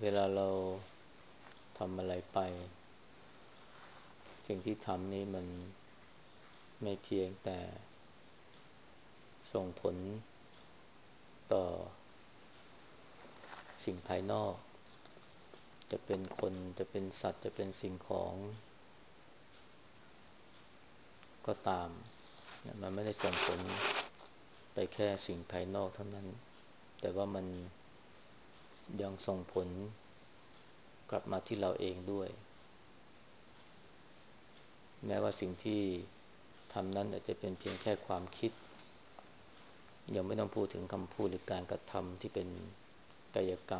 ลาเราทำอะไรไปสิ่งที่ทำนี้มันไม่เพียงแต่ส่งผลต่อสิ่งภายนอกจะเป็นคนจะเป็นสัตว์จะเป็นสิ่งของก็ตามมันไม่ได้ส่งผลไปแค่สิ่งภายนอกเท่านั้นแต่ว่ามันยังส่งผลกลับมาที่เราเองด้วยแม้ว่าสิ่งที่ทำนั้นอาจจะเป็นเพียงแค่ความคิดยังไม่ต้องพูดถึงคำพูดหรือการกระทำที่เป็นกายกรรม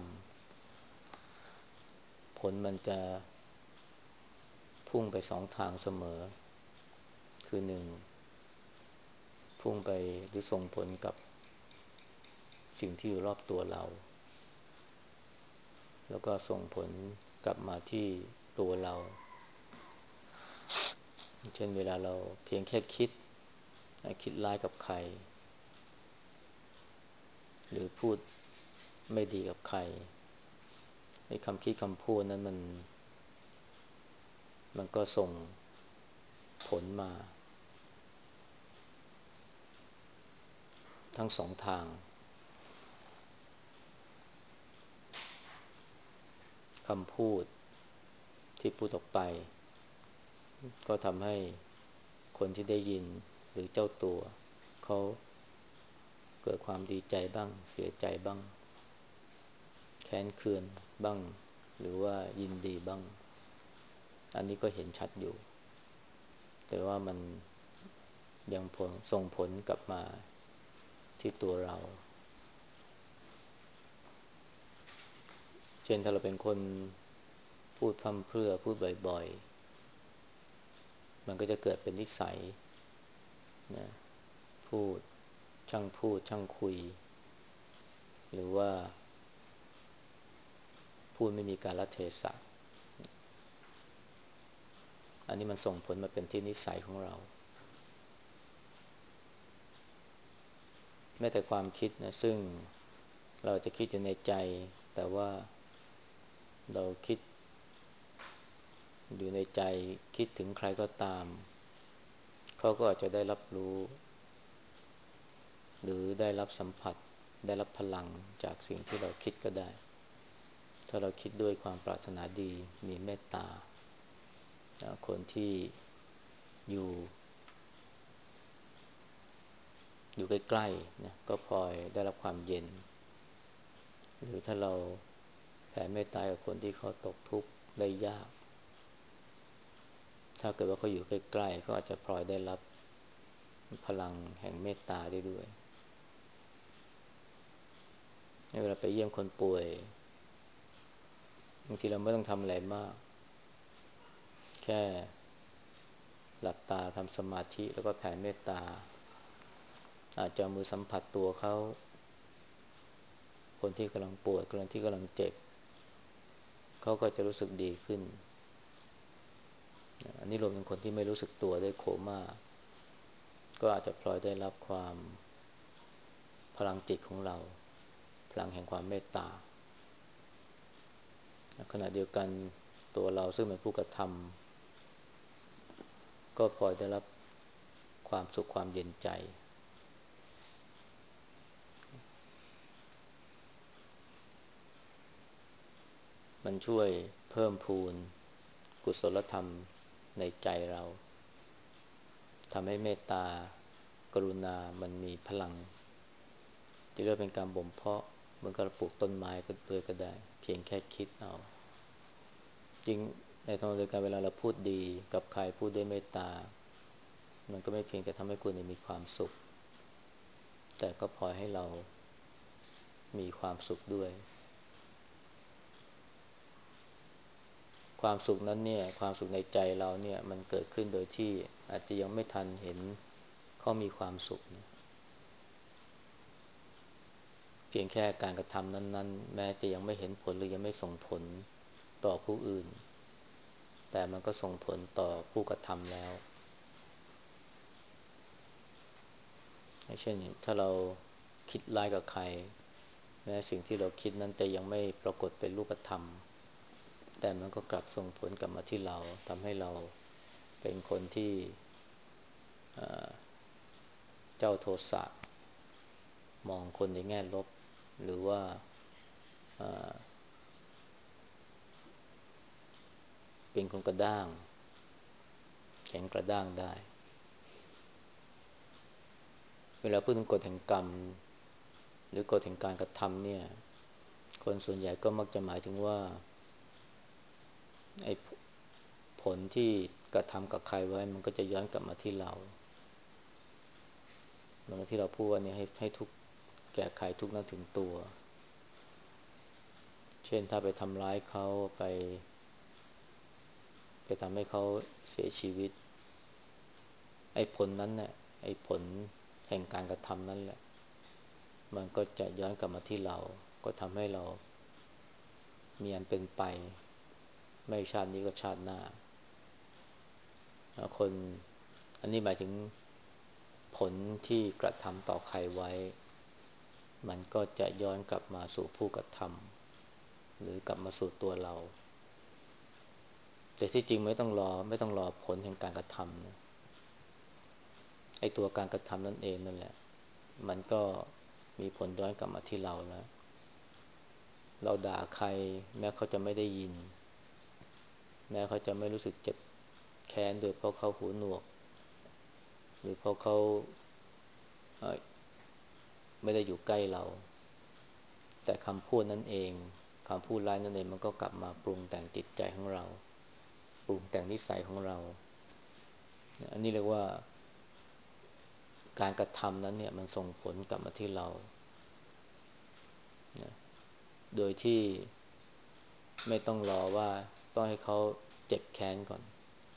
ผลมันจะพุ่งไปสองทางเสมอคือหนึ่งพุ่งไปหรือส่งผลกับสิ่งที่อยู่รอบตัวเราแล้วก็ส่งผลกลับมาที่ตัวเราเช่นเวลาเราเพียงแค่คิดร้ายกับใครหรือพูดไม่ดีกับใครไอ้คำคิดคำพูดนั้นมันก็ส่งผลมาทั้งสองทางคำพูดที่พูดออกไปก็ทำให้คนที่ได้ยินหรือเจ้าตัวเขาเกิดความดีใจบ้างเสียใจบ้างแค้นเคืองบ้างหรือว่ายินดีบ้างอันนี้ก็เห็นชัดอยู่แต่ว่ามันยังส่งผลกลับมาที่ตัวเราเช่นถ้าเราเป็นคนพูดพร่ำเพรื่อพูดบ่อยๆมันก็จะเกิดเป็นนิสัยนะพูดช่างคุยหรือว่าพูดไม่มีกาลเทศะอันนี้มันส่งผลมาเป็นที่นิสัยของเราแม้แต่ความคิดนะซึ่งเราจะคิดอยู่ในใจแต่ว่าเราคิดอยู่ในใจคิดถึงใครก็ตามเขาก็อาจจะได้รับรู้หรือได้รับสัมผัสได้รับพลังจากสิ่งที่เราคิดก็ได้ถ้าเราคิดด้วยความปรารถนาดีมีเมตตาคนที่อยู่อยู่ใกล้ๆนะก็พลอยได้รับความเย็นหรือถ้าเราแผ่เมตตากับคนที่เขาตกทุกข์ได้ยากถ้าเกิดว่าเขาอยู่ใกล้ๆก็อาจจะพลอยได้รับพลังแห่งเมตตาได้ด้วยเวลาไปเยี่ยมคนป่วยบางทีเราไม่ต้องทำอะไรมากแค่หลับตาทำสมาธิแล้วก็แผ่เมตตาอาจจะมือสัมผัสตัวเขาคนที่กำลังปวดคนที่กำลังเจ็บเขาก็จะรู้สึกดีขึ้นอันนี้รวมถึงคนที่ไม่รู้สึกตัวได้โคม่าก็อาจจะพลอยได้รับความพลังจิตของเราพลังแห่งความเมตตาขณะเดียวกันตัวเราซึ่งเป็นผู้กระทำก็พลอยได้รับความสุขความเย็นใจมันช่วยเพิ่มพูนกุศลธรรมในใจเราทำให้เมตตากรุณามันมีพลังที่เรียกเป็นการบ่มเพาะเหมือนกับปลูกต้นไม้ก็ด้วยก็ได้เพียงแค่คิดเอาจริงในทางเดียวกันเวลาเราพูดดีกับใครพูดด้วยเมตตามันก็ไม่เพียงแต่ทำให้คุณมีความสุขแต่ก็พลอยให้เรามีความสุขด้วยความสุขนั้นเนี่ยความสุขในใจเราเนี่ยมันเกิดขึ้นโดยที่อาจจะยังไม่ทันเห็นเขามีความสุขนะเพียงแค่การกระทำนั้นๆแม้จะยังไม่เห็นผลหรือยังไม่ส่งผลต่อผู้อื่นแต่มันก็ส่งผลต่อผู้กระทำแล้วเช่นถ้าเราคิดร้ายกับใครแม้สิ่งที่เราคิดนั้นจะยังไม่ปรากฏเป็นรูปธรรมแต่มันก็กลับส่งผลกลับมาที่เราทำให้เราเป็นคนที่เจ้าโทสะมองคนในแง่ลบหรือว่าเป็นคนกระด้างแข็งกระด้างได้เวลาพูดถึงกฎแห่งกรรมหรือกฎแห่งการกระทำเนี่ยคนส่วนใหญ่ก็มักจะหมายถึงว่าไอ้ผลที่กระทำกับใครไว้มันก็จะย้อนกลับมาที่เราเหมือนที่เราพูดว่าเนี่ยให้ทุกข์แก่ใครทุกข์นั้นถึงตัวเช่นถ้าไปทำร้ายเขาไปทำให้เขาเสียชีวิตไอ้ผลนั้นเนี่ยไอ้ผลแห่งการกระทำนั้นแหละมันก็จะย้อนกลับมาที่เราก็ทำให้เรามีอันเป็นไปไม่ชาตินี้ก็ชาติหน้าคนอันนี้หมายถึงผลที่กระทำต่อใครไว้มันก็จะย้อนกลับมาสู่ผู้กระทำหรือกลับมาสู่ตัวเราแต่ที่จริงไม่ต้องรอผลแห่งการกระทำนะไอ้ตัวการกระทำนั่นเองนั่นแหละมันก็มีผลย้อนกลับมาที่เราแล้วเราด่าใครแม้เขาจะไม่ได้ยินแม้เขาจะไม่รู้สึกเจ็บแค้นโดยเพราะเขาหูหนวกหรือเพราะเขาเอ่อไม่ได้อยู่ใกล้เราแต่คำพูดนั่นเองคำพูดร้ายนั่นเองมันก็กลับมาปรุงแต่งจิตใจของเราปรุงแต่งนิสัยของเราอันนี้เรียกว่าการกระทำนั้นเนี่ยมันส่งผลกลับมาที่เรานะโดยที่ไม่ต้องรอว่าต้องให้เขาเจ็บแค้นก่อน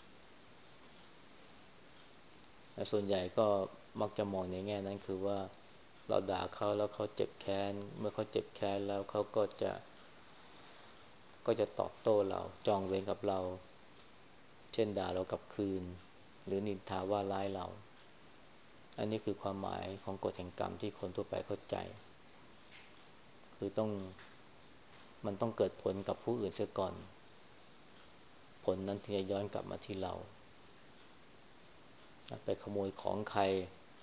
แต่ส่วนใหญ่ก็มักจะมองในแง่นั้นคือว่าเราด่าเขาแล้วเขาเจ็บแค้นเมื่อเขาเจ็บแค้นแล้วเขาก็จะตอบโต้เราจองเวรกับเราเช่นด่าเรากลับคืนหรือนินทาว่าร้ายเราอันนี้คือความหมายของกฎแห่งกรรมที่คนทั่วไปเข้าใจคือมันต้องเกิดผลกับผู้อื่นเสียก่อนผลนั้นถึงจะย้อนกลับมาที่เราไปขโมยของใคร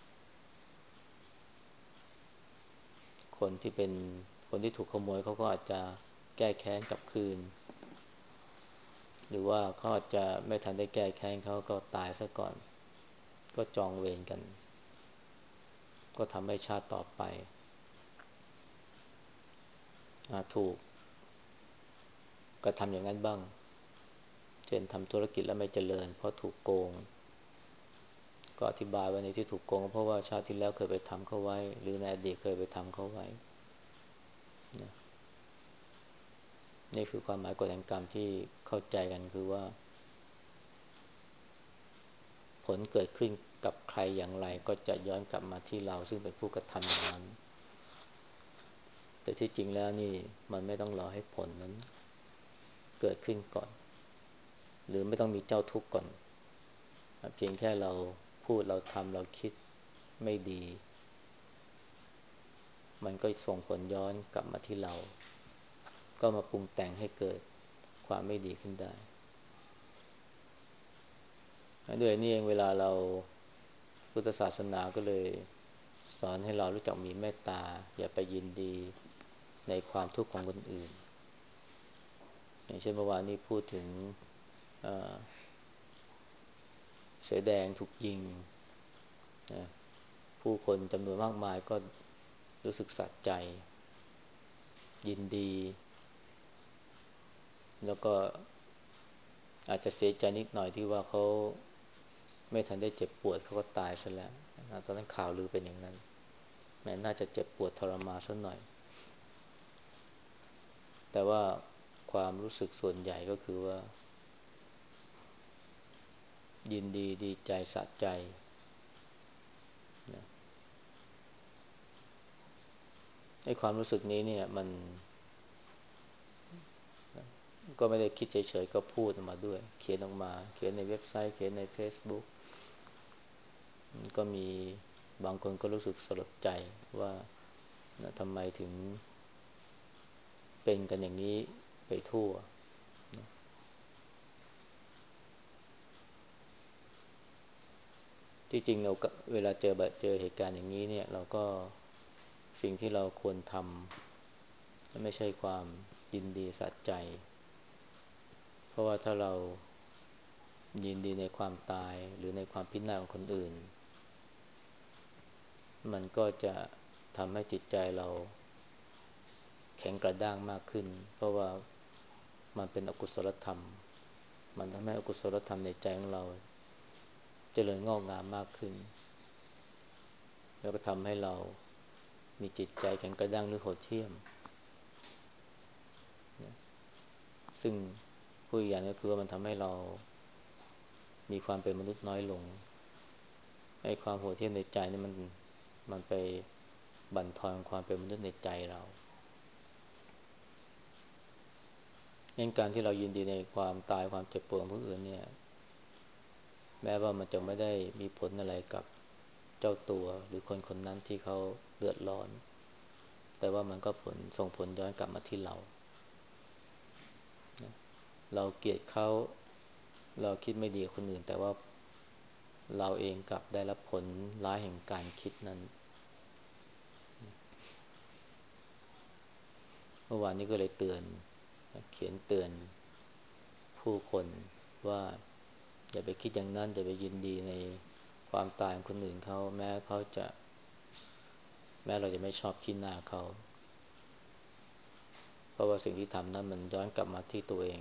คนที่เป็นคนที่ถูกขโมยเขาก็อาจจะแก้แค้นกลับคืนหรือว่าเขาอาจจะไม่ทันได้แก้แค้นเขาก็ตายซะก่อนก็จองเวรกันก็ทำให้ชาติต่อไปถูกกระทำอย่างนั้นบ้างเช่นทำธุรกิจแล้วไม่เจริญเพราะถูกโกงก็อธิบายไว้ในที่ถูกโกงเพราะว่าชาติที่แล้วเคยไปทำเขาไว้หรือในอดีตเคยไปทำเขาไว้นะนี่คือความหมายกฎแห่งกรรมที่เข้าใจกันคือว่าผลเกิดขึ้นกับใครอย่างไรก็จะย้อนกลับมาที่เราซึ่งเป็นผู้กระทำอย่างนั้นแต่ที่จริงแล้วนี่มันไม่ต้องรอให้ผลนั้นเกิดขึ้นก่อนหรือไม่ต้องมีเจ้าทุกข์ก่อนเพียงแค่เราพูดเราทำเราคิดไม่ดีมันก็ส่งผลย้อนกลับมาที่เราก็มาปรุงแต่งให้เกิดความไม่ดีขึ้นได้ด้วยนี่เองเวลาเราพุทธศาสนาก็เลยสอนให้เรารู้จักมีเมตตาอย่าไปยินดีในความทุกข์ของคนอื่นอย่างเช่นเมื่อวานนี้พูดถึงเสือแดงถูกยิงนะผู้คนจำนวนมากมายก็รู้สึกสะใจยินดีแล้วก็อาจจะเสียใจนิดหน่อยที่ว่าเขาไม่ทันได้เจ็บปวดเขาก็ตายซะแล้วตอนนั้นข่าวลือเป็นอย่างนั้นแม้น่าจะเจ็บปวดทรมานสักหน่อยแต่ว่าความรู้สึกส่วนใหญ่ก็คือว่ายินดีดีใจสะใจนะไอ้ความรู้สึกนี้เนี่ยมันก็ไม่ได้คิดเฉยๆก็พูดออกมาด้วยเขียนออกมาเขียนในเว็บไซต์เขียนใน Facebook ก็มีบางคนก็รู้สึกสลดใจว่าทำไมถึงเป็นกันอย่างนี้ไปทั่วที่จริงเราก็เวลาเจอเหตุการณ์อย่างนี้เนี่ยเราก็สิ่งที่เราควรทำไม่ใช่ความยินดีสะใจเพราะว่าถ้าเรายินดีในความตายหรือในความพินาศของคนอื่นมันก็จะทำให้จิตใจเราแข็งกระด้างมากขึ้นเพราะว่ามันเป็นอกุศลธรรมมันทำให้อกุศลธรรมในใจของเราเจริญงอกงามมากขึ้นแล้วก็ทำให้เรามีจิตใจแข็งกระด้างหรือโหดเหี้ยมซึ่งผู้อย่างก็คือว่ามันทำให้เรามีความเป็นมนุษย์น้อยลงให้ความโหดเหี้ยมในใจนี่มันไปบั่นทอนความเป็นมนุษย์ในใจเรางั้นการที่เรายินดีในความตายความเจ็บปวดของผู้อื่นเนี่ยแม้ว่ามันจะไม่ได้มีผลอะไรกับเจ้าตัวหรือคนคนนั้นที่เขาเดือดร้อนแต่ว่ามันก็ส่งผลย้อนกลับมาที่เราเราเกลียดเขาเราคิดไม่ดีกับคนอื่นแต่ว่าเราเองกลับได้รับผลร้ายแห่งการคิดนั้นเมื่อวานนี้ก็เลยเขียนเตือนผู้คนว่าอย่าไปคิดอย่างนั้นอย่าไปยินดีในความตายของคนอื่นเขาแม้เราจะไม่ชอบขี้หน้าเขาเพราะว่าสิ่งที่ทำนั้นมันย้อนกลับมาที่ตัวเอง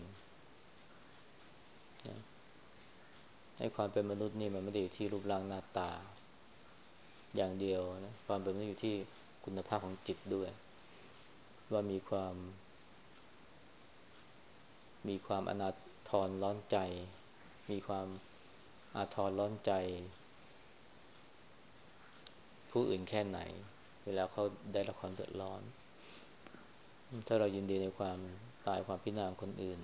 นะให้ความเป็นมนุษย์นี่มันไม่ได้อยู่ที่รูปร่างหน้าตาอย่างเดียวนะความเป็นมนุษย์อยู่ที่คุณภาพของจิตด้วยว่ามีความอนาทรร้อนใจมีความอาทรร้อนใจผู้อื่นแค่ไหนเวลาเขาได้รับความเดือดร้อนถ้าเรายินดีในความตายความพินาศของคนอื่น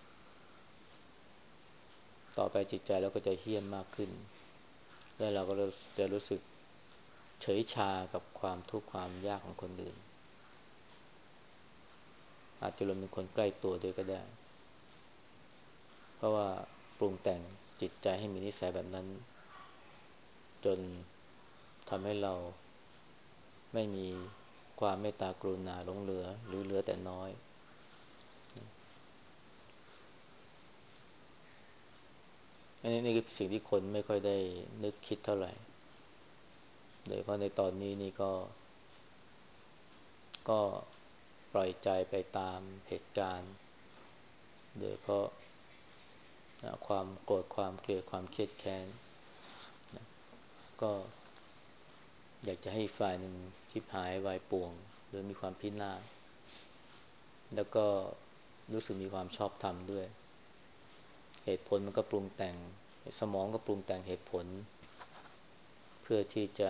ต่อไปจิตใจเราก็จะเหี้ยมมากขึ้นและเราก็จะรู้สึกเฉยชากับความทุกข์ความยากของคนอื่นอาจจะรวมถึงคนใกล้ตัวด้วยก็ได้เพราะว่าปรุงแต่งจิตใจให้มีนิสัยแบบนั้นจนทำให้เราไม่มีความเมตตากรุณาหลงเหลือหรือเหลือแต่น้อยอันนี้นี่คือสิ่งที่คนไม่ค่อยได้นึกคิดเท่าไหร่โดยเฉพาะในตอนนี้นี่ก็ปล่อยใจไปตามเหตุการณ์โดยเฉพาะความโกรธความเกลียดความเครียดแค้นก็อยากจะให้อีกฝ่ายหนึ่งชิบหายวายป่วงหรือมีความพินาศแล้วก็รู้สึกมีความชอบธรรมด้วยเหตุผลมันก็ปรุงแต่งสมองก็ปรุงแต่งเหตุผลเพื่อที่จะ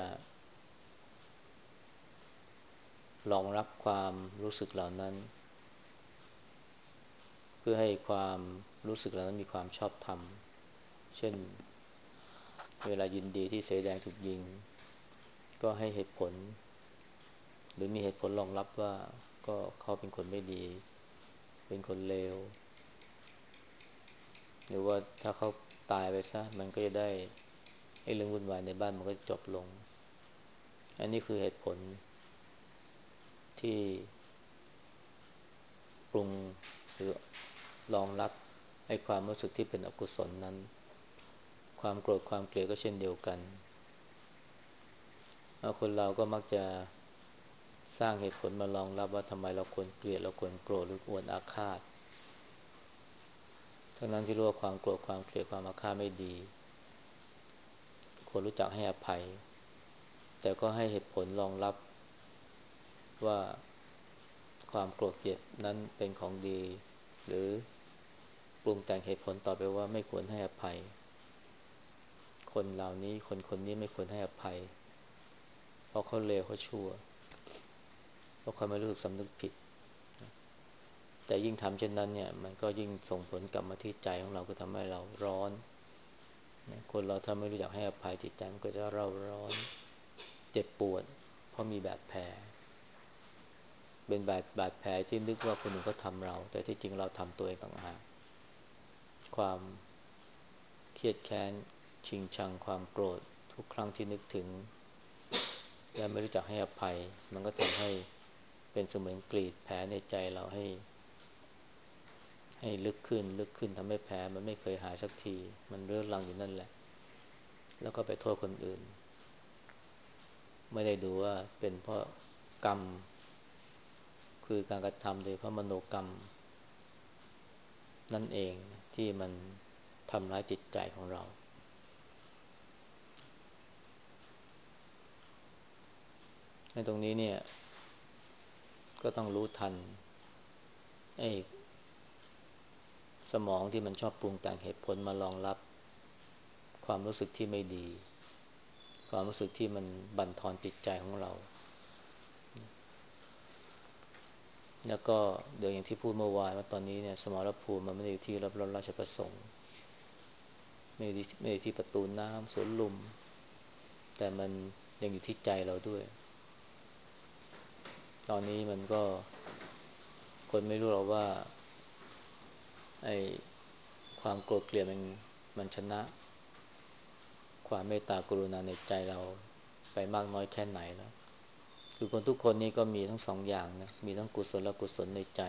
รองรับความรู้สึกเหล่านั้นเพื่อให้ความรู้สึกเหล่านั้นมีความชอบธรรมเช่นเวลายินดีที่เสแดงถูกยิงก็ให้เหตุผลหรือมีเหตุผลรองรับว่าก็เขาเป็นคนไม่ดีเป็นคนเลวหรือว่าถ้าเขาตายไปซะมันก็จะได้ไอ้เรื่องวุ่นวายในบ้านมันก็จบลงอันนี้คือเหตุผลที่ปรุงหรือรองรับไอ้ความรู้สึกที่เป็นอกุศลนั้นความโกรธความเกลียดก็เช่นเดียวกันคนเราก็มักจะสร้างเหตุผลมารองรับว่าทำไมเราควรเกลียดเราควรโกรธหรือควรอาฆาตทั้งนั้นที่รู้ว่าความโกรธความเกลียดความอาฆาตไม่ดีควรรู้จักให้อภัยแต่ก็ให้เหตุผลรองรับว่าความโกรธเกลียดนั้นเป็นของดีหรือปรุงแต่งเหตุผลต่อไปว่าไม่ควรให้อภัยคนเหล่านี้คนนี้ไม่ควรให้อภัยเพราะเขาเลวเขาชั่วเพราะเขาไม่รู้สึกสำนึกผิดแต่ยิ่งทำเช่นนั้นเนี่ยมันก็ยิ่งส่งผลกลับมาที่ใจของเราก็ทำให้เราร้อนคนเราถ้าไม่รู้จักให้อภัยจิตใจมันก็จะเร่าร้อนเจ็บปวดเพราะมีบาดแผลเป็นบาดแผลที่นึกว่าคนอื่นเขาทำเราแต่ที่จริงเราทำตัวเองต่างหากความเครียดแค้นชิงชังความโกรธทุกครั้งที่นึกถึงและไม่รู้จักให้อภัยมันก็ทำให้เป็นเสมือนกรีดแผลในใจเราให้ลึกขึ้นลึกขึ้นทำให้แผลมันไม่เคยหายสักทีมันเรื้อรังอยู่นั่นแหละแล้วก็ไปโทษคนอื่นไม่ได้ดูว่าเป็นเพราะกรรมคือการกระทำโดยเพราะมโนกรรมนั่นเองที่มันทำร้ายจิตใจของเราในตรงนี้เนี่ยก็ต้องรู้ทันไอ้สมองที่มันชอบปรุงแต่งเหตุผลมารองรับความรู้สึกที่ไม่ดีความรู้สึกที่มันบั่นทอนจิตใจของเราแล้วก็เดี๋ยวอย่างที่พูดเมื่อวานว่าตอนนี้เนี่ยสมรภูมิมันไม่ได้อยู่ที่รับรถราชประสงค์ไม่ได้ที่ประตูน้ำสวนลุมแต่มันยังอยู่ที่ใจเราด้วยตอนนี้มันก็คนไม่รู้หรอกว่าไอ้ความโกรธเกลียดมันชนะความเมตตากรุณาในใจเราไปมากน้อยแค่ไหนแล้วคือคนทุกคนนี้ก็มีทั้งสองอย่างนะมีทั้งกุศลและกุศลในใจ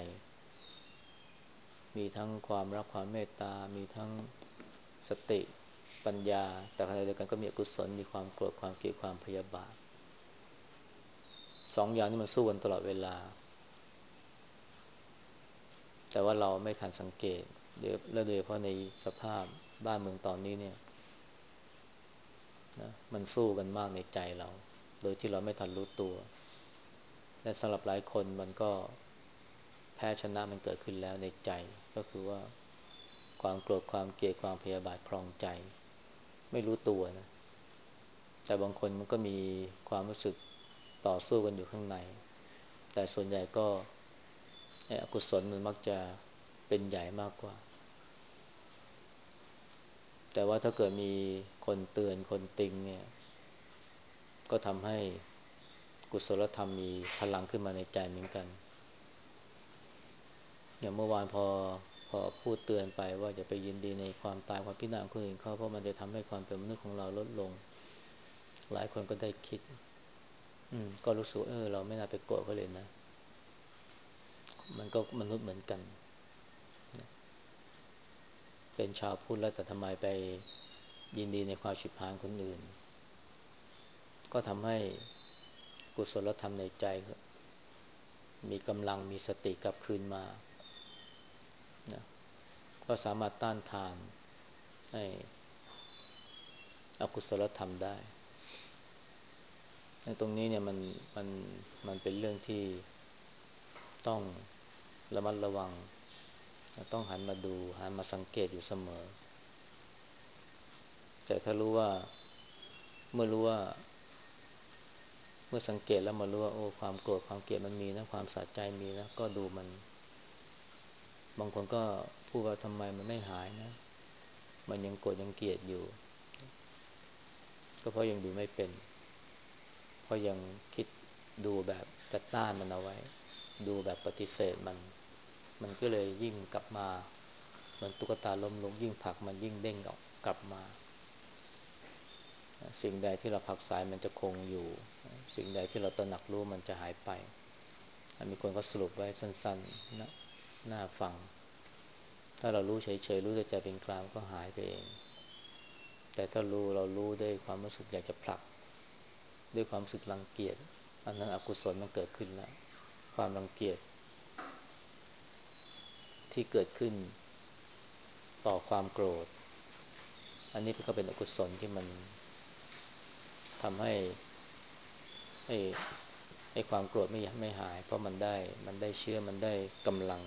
มีทั้งความรักความเมตตามีทั้งสติปัญญาแต่ขณะเดียวกันก็มีอกุศลมีความโกรธความเกลียดความพยาบาทสองอย่างนี้มันสู้กันตลอดเวลาแต่ว่าเราไม่ทันสังเกตและโดยเฉพาะในสภาพบ้านเมืองตอนนี้เนี่ยนะมันสู้กันมากในใจเราโดยที่เราไม่ทันรู้ตัวและสำหรับหลายคนมันก็แพ้ชนะมันเกิดขึ้นแล้วในใจก็คือว่าความโกรธความเกลียดความพยาบาทครองใจไม่รู้ตัวนะแต่บางคนมันก็มีความรู้สึกต่อสู้กันอยู่ข้างในแต่ส่วนใหญ่ก็อกุศลมันมักจะเป็นใหญ่มากกว่าแต่ว่าถ้าเกิดมีคนเตือนคนติงเนี่ยก็ทำให้กุศลธรรมมีพลังขึ้นมาในใจเหมือนกันอย่างเมื่อวานพอพูดเตือนไปว่าอย่าไปยินดีในความตายความพินาศของคนอื่นเขาเพราะมันจะทำให้ความเป็นมนุษย์ของเราลดลงหลายคนก็ได้คิดก็รู้สึกเราไม่น่าไปโกรธเขาเลยนะมันก็มนุษย์เหมือนกันเป็นชาวพุทธแล้วแต่ทำไมไปยินดีในความฉิบหายคนอื่นก็ทำให้กุศลธรรมในใจมีกำลังมีสติกลับคืนมานะก็สามารถต้านทานให้อกุศลธรรมได้ในตรงนี้เนี่ยมันมันเป็นเรื่องที่ต้องระมัดระวังต้องหันมาดูหันมาสังเกตอยู่เสมอแต่ถ้ารู้ว่าเมื่อรู้ว่าเมื่อสังเกตแล้วมารู้ว่าโอ้ความโกรธความเกลียดมันมีนะความสะใจมีนะก็ดูมันบางคนก็พูดว่าทำไมมันไม่หายนะมันยังโกรธยังเกลียดอยู่ก็เพราะยังดูไม่เป็นเพราะยังคิดดูแบบจะต้านมันเอาไว้ดูแบบปฏิเสธมันก็เลยยิ่งกลับมาเหมือนตุ๊กตาล้มลงยิ่งผลักมันยิ่งเด้งกลับมาสิ่งใดที่เราผลักไสมันจะคงอยู่สิ่งใดที่เราตระหนักรู้มันจะหายไปมีคนก็สรุปไว้สั้นๆนะน่าฟังถ้าเรารู้เฉยๆรู้ด้วยใจเป็นกลางก็หายไปเองแต่ถ้าเรารู้ด้วยความรู้สึกอยากจะผลักด้วยความรู้สึกรังเกียจอันนั้นอกุศลมันเกิดขึ้นแล้วความรังเกียจที่เกิดขึ้นต่อความโกรธอันนี้ก็เป็นอกุศลที่มันทำให้ไอ้ไอ้ความโกรธไม่หายเพราะมันได้เชื้อมันได้กำลัง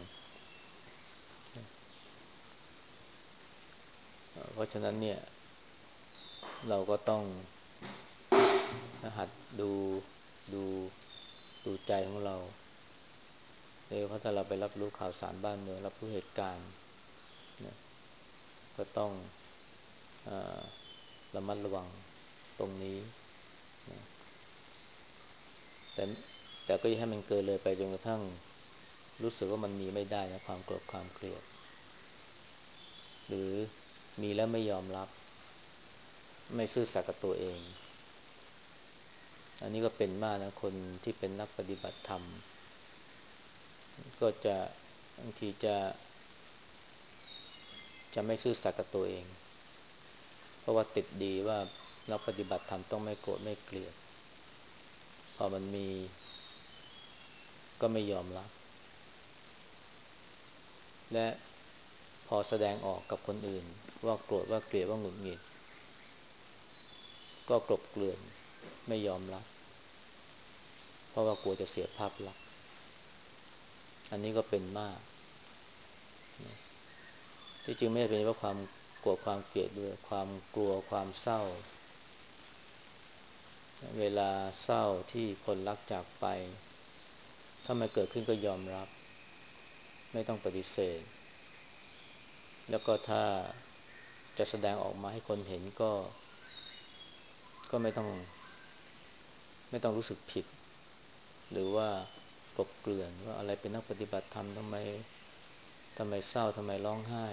เพราะฉะนั้นเนี่ยเราก็ต้องหัดดูดูใจของเราโดยเฉพาะถ้าเราไปรับรู้ข่าวสารบ้านเมืองรับรู้เหตุการณ์นะก็ต้องเอ่อระมัดระวังตรงนี้นะแต่แต่ก็อย่าให้มันเกินเลยไปจนกระทั่งรู้สึกว่ามันมีไม่ได้นะความโกรธความเกลียดหรือมีแล้วไม่ยอมรับไม่ซื่อสัตย์กับตัวเองอันนี้ก็เป็นมากนะคนที่เป็นนักปฏิบัติธรรมก็จะบางทีจะไม่ซื่อสัตย์กับตัวเองเพราะว่าติดดีว่านักปฏิบัติธรรมต้องไม่โกรธไม่เกลียดพอมันมีก็ไม่ยอมรับและพอแสดงออกกับคนอื่นว่าโกรธว่าเกลียดว่าหงุดหงิดก็กลบเกลื่อนไม่ยอมรับเพราะว่ากลัวจะเสียภาพลักษณ์อันนี้ก็เป็นมากที่จริงไม่ได้เป็นเพราะความโกรธความเกลียดด้วยความกลัวความเศร้าเวลาเศร้าที่คนรักจากไปถ้ามันเกิดขึ้นก็ยอมรับไม่ต้องปฏิเสธแล้วก็ถ้าจะแสดงออกมาให้คนเห็นก็ไม่ต้องรู้สึกผิดหรือว่ากลบเกลื่อนว่าอะไรเป็นนักปฏิบัติธรรมทำไมเศร้าทำไมร้องไห้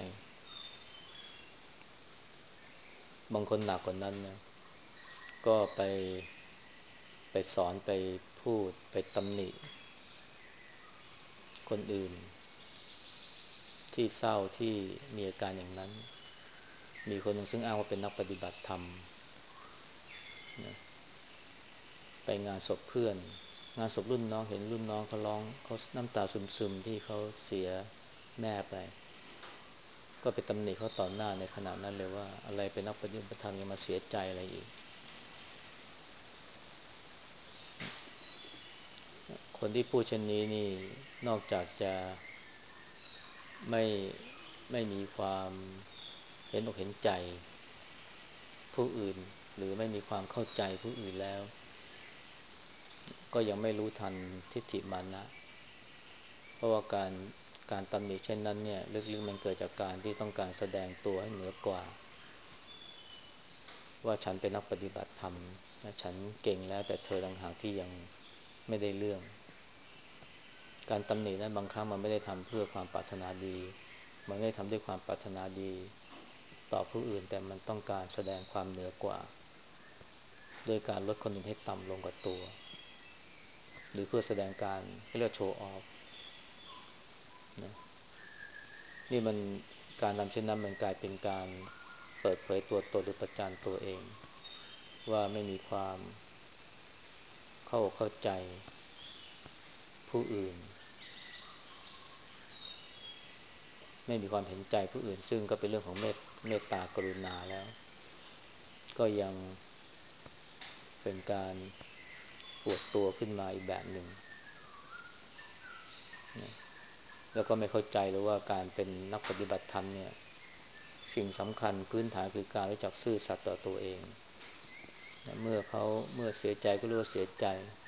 บางคนหนักกว่านั้นนะก็ไปสอนไปพูดไปตำหนิคนอื่นที่เศร้าที่มีอาการอย่างนั้นมีคนหนึ่งซึ่งอ้างว่าเป็นนักปฏิบัติธรรมนะไปงานศพเพื่อนงานศพรุ่นน้องเห็นรุ่นน้องเขาร้องเขาน้ำตาซึมๆที่เขาเสียแม่ไปก็ไปตำหนิเขาต่อหน้าในขณะนั้นเลยว่าอะไรเป็นนักปฏิบัติธรรมยังมาเสียใจอะไรอีกคนที่พูดเช่นนี้นี่นอกจากจะไม่ไม่มีความเห็นอกเห็นใจผู้อื่นหรือไม่มีความเข้าใจผู้อื่นแล้วก็ยังไม่รู้ทันทิฏฐิมานะเพราะว่าการตำหนิเช่นนั้นเนี่ยลึกๆมันเกิดจากการที่ต้องการแสดงตัวให้เหนือกว่าว่าฉันเป็นนักปฏิบัติธรรมฉันเก่งแล้วแต่เธอต่างหากที่ยังไม่ได้เรื่องการตำหนินั้นบางครั้งมันไม่ได้ทำเพื่อความปรารถนาดีมันไม่ได้ทำด้วยความปรารถนาดีต่อผู้อื่นแต่มันต้องการแสดงความเหนือกว่าโดยการลดคนอื่นให้ต่ำลงกว่าตัวหรือเพื่อแสดงการเรียกโชว์ออฟนะนี่มันการทำเช่นนั้นมันกลายเป็นการเปิดเผยตัวตนหรือประจานตัวเองว่าไม่มีความเข้าใจผู้อื่นไม่มีความเห็นใจผู้อื่นซึ่งก็เป็นเรื่องของเมตตากรุณาแล้วก็ยังเป็นการอวดตัวขึ้นมาอีกแบบหนึ่งนะแล้วก็ไม่เข้าใจหรือว่าการเป็นนักปฏิบัติธรรมเนี่ยสิ่งสำคัญพื้นฐานคือการรู้จักซื่อสัตย์ต่อตัวเองนะเมื่อเสียใจก็รู้ว่าเสียใจ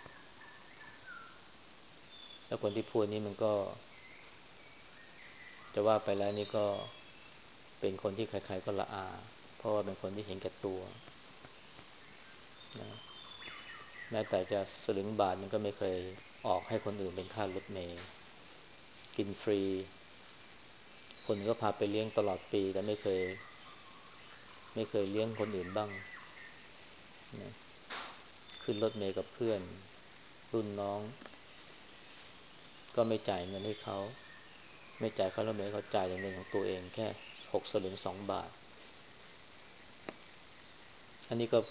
แล้วคนที่พูดนี้มันก็จะว่าไปแล้วนี่ก็เป็นคนที่ใครๆก็ละอาเพราะว่าเป็นคนที่เห็นแก่ตัวนะแม้แต่จะสลึงบาทมันก็ไม่เคยออกให้คนอื่นเป็นค่ารถเมล์กินฟรีคนก็พาไปเลี้ยงตลอดปีแต่ไม่เคยเลี้ยงคนอื่นบ้างนะขึ้นรถเมล์กับเพื่อนรุ่นน้องก็ไม่จ่ายเงินให้เขาไม่จ่ายค่ารถเมล์เขาจ่ายแต่เงินของตัวเองแค่6 สลึง2 บาทอันนี้ก็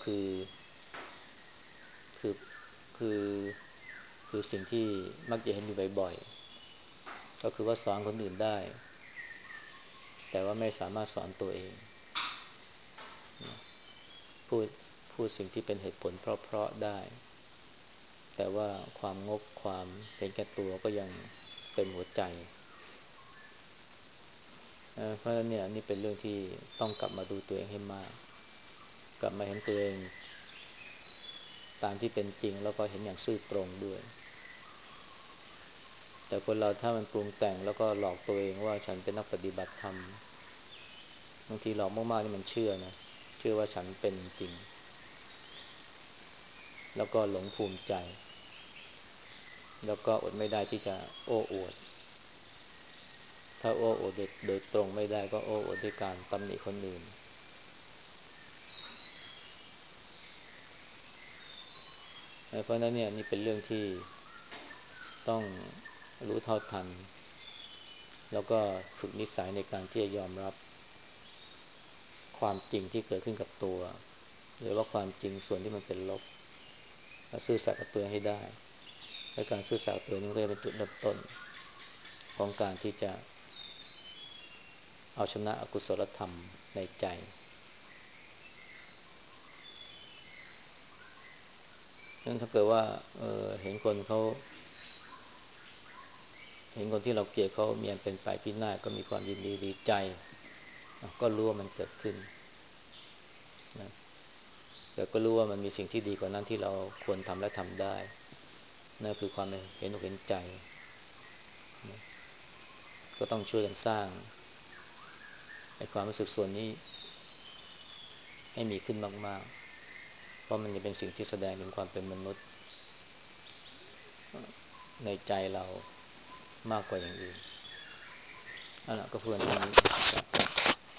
คือคือคือสิ่งที่มักจะเห็นอยู่บ่อยๆก็คือว่าสอนคนอื่นได้แต่ว่าไม่สามารถสอนตัวเองพูดพูดสิ่งที่เป็นเหตุผลเพราะๆได้แต่ว่าความงกความเห็นแก่ตัวก็ยังเต็มหัวใจเพราะฉะนั้นเนี่ยนี่เป็นเรื่องที่ต้องกลับมาดูตัวเองให้มากกลับมาเห็นตัวเองตามที่เป็นจริงแล้วก็เห็นอย่างซื่อตรงด้วยแต่คนเราถ้ามันปรุงแต่งแล้วก็หลอกตัวเองว่าฉันเป็นนักปฏิบัติธรรมบางทีหลอกมากๆนี่มันเชื่อนะเชื่อว่าฉันเป็นจริงแล้วก็หลงภูมิใจแล้วก็อดไม่ได้ที่จะโอ้อวดถ้าโอ้อวดโดยตรงไม่ได้ก็โอ้อวดด้วยการตำหนิคนอื่นเพราะนั้นเนี่ยนี่เป็นเรื่องที่ต้องรู้เท่าทันแล้วก็ฝึกนิสัยในการที่จะยอมรับความจริงที่เกิดขึ้นกับตัวหรือว่าความจริงส่วนที่มันเป็นลบและซื่อสัตย์กับตัวเองให้ได้และการซื่อสัตย์กับตัวเองนี่ก็จะเป็นจุดเริ่มต้นของการที่จะเอาชนะอกุศลธรรมในใจงั้นถ้าเกิดว่าเห็นคนเขาเห็นคนที่เราเกลียดเขามีอันเป็นไปพินาศก็มีความยินดีดีใจก็รู้ว่ามันเกิดขึ้นนะแต่ก็รู้ว่ามันมีสิ่งที่ดีกว่านั้นที่เราควรทำและทำได้นั่นคือความเห็นอกเห็นใจนะก็ต้องช่วยกันสร้างไอ้ความรู้สึกส่วนนี้ให้มีขึ้นมากๆเพราะมันจะเป็นสิ่งที่แสดงถึงความเป็นมนุษย์ในใจเรามากกว่าอย่างอื่นอันนั้นก็เพื่อนเท่านี้ครับ